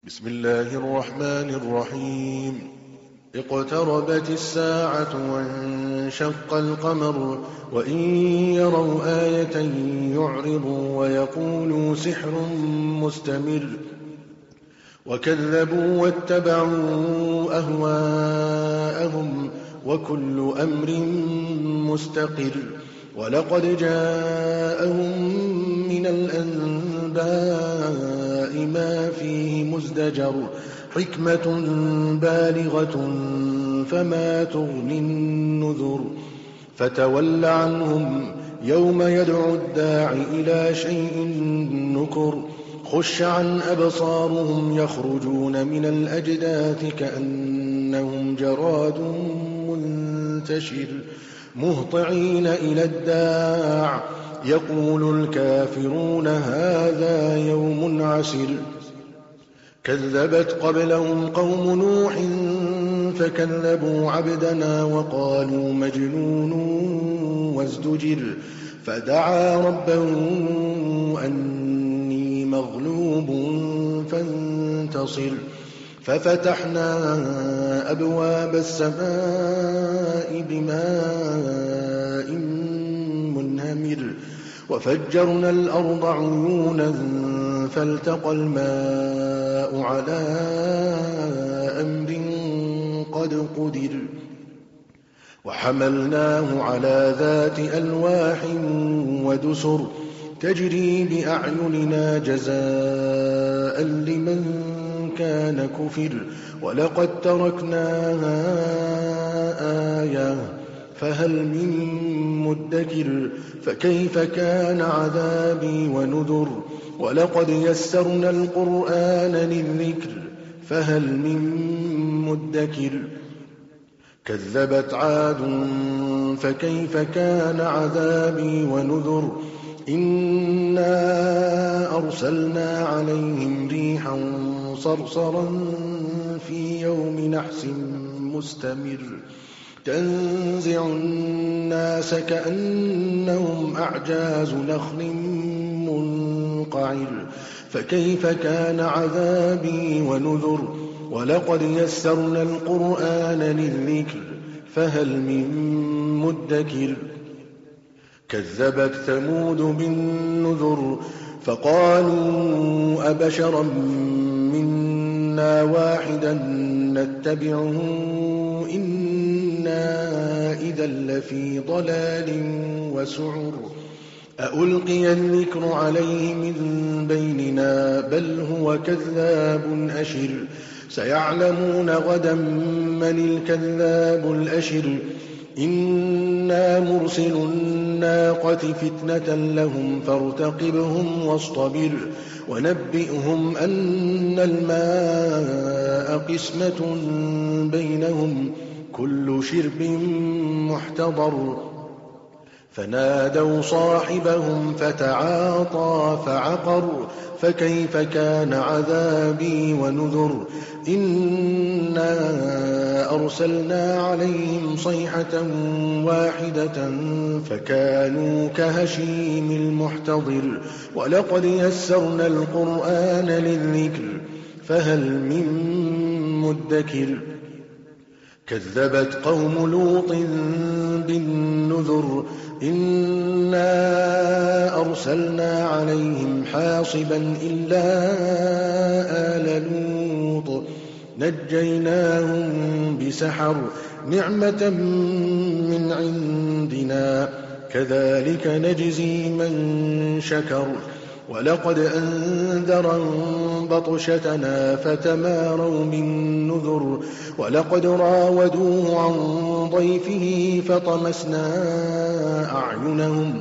بسم الله الرحمن الرحيم. اقتربت الساعة وانشق القمر وإن يروا آية يعرضوا ويقولوا سحر مستمر وكذبوا واتبعوا أهواءهم وكل أمر مستقر ولقد جاءهم من الأنباء ما فيه مزدجر حكمة بالغة فما تغني النذر فتول عنهم يوم يدعو الداع إلى شيء نكر خش عن أبصارهم يخرجون من الأجداث كأنهم جراد منتشر مهطعين إلى الداع يقول الكافرون هذا يوم عسر كذبت قبلهم قوم نوح فكذبوا عبدنا وقالوا مجنون وازدجر فدعا ربه أني مغلوب فانتصر ففتحنا أبواب السماء بماء منهمر وفجرنا الأرض عيونا فالتقى الماء على أمر قد قدر وحملناه على ذات ألواح ودسر تجري بأعيننا جزاء لمن كان كفر ولقد تركناها آية فهل من مدكر فكيف كان عذابي ونذر ولقد يسرنا القرآن للذكر فهل من مدكر كذبت عاد فكيف كان عذابي ونذر إنا أرسلنا عليهم ريحا صرصرا في يوم نحس مستمر تنزع الناس كأنهم أعجاز نخل منقعر فكيف كان عذابي ونذر ولقد يسرنا القرآن للذكر فهل من مدكر كذبت ثمود بالنذر فقالوا أبشرا منا واحدا نتبعه إنا إذا لفي ضلال وسعر أألقي الذكر عليه من بيننا بل هو كذاب أشر سيعلمون غدا من الكذاب الأشر إنا مرسل الناقة فتنة لهم فارتقبهم واصطبر ونبئهم أن الماء قسمة بينهم كل شرب محتضر فنادوا صاحبهم فتعاطى فعقر فكيف كان عذابي ونذر إنا أرسلنا عليهم صيحة واحدة فكانوا كهشيم المحتضر ولقد يسرنا القرآن للذكر فهل من مدكر كذبت قوم لوط بالنذر إنا أرسلنا عليهم حاصبا إلا آل لوط نجيناهم بسحر نعمة من عندنا كذلك نجزي من شكر ولقد أنذرهم بطشتنا فتماروا بالنذر ولقد راودوه عن ضيفه فطمسنا أعينهم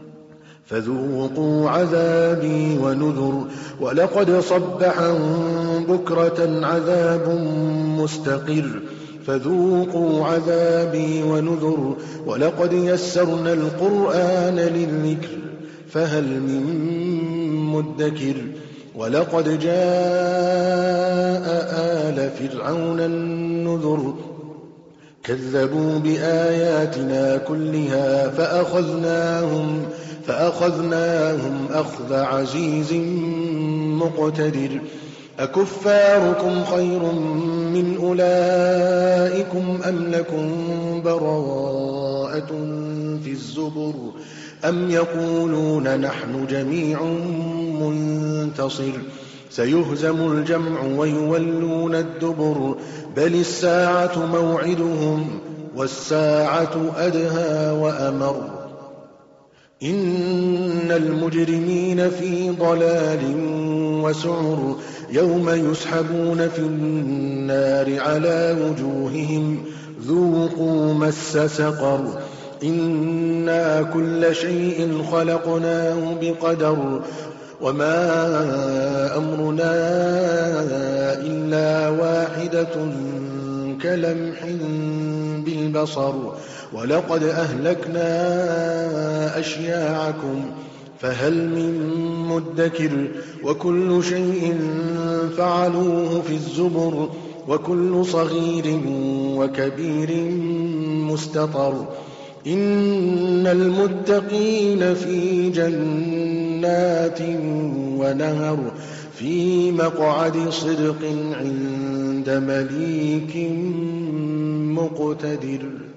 فذوقوا عذابي ونذر ولقد صبحهم بكرة عذاب مستقر فذوقوا عذابي ونذر ولقد يسرنا القرآن للذكر فهل من مدكر ولقد جاء آل فرعون النذر كذبوا بآياتنا كلها فأخذناهم أخذ عزيز مقتدر أكفاركم خير من أولئكم أم لكم براءة في الزبر أم يقولون نحن جميع منتصر سيهزم الجمع ويولون الدبر بل الساعة موعدهم والساعة أدهى وأمر إن المجرمين في ضلال وسعر يوم يسحبون في النار على وجوههم ذوقوا مس سقر إنا كل شيء خلقناه بقدر وما أمرنا إلا واحدة كلمح بالبصر ولقد أهلكنا أشياعكم فهل من مدكر وكل شيء فعلوه في الزبر وكل صغير وكبير مستطر إن المتقين في جنات ونهر في مقعد صدق عند مليك مقتدر.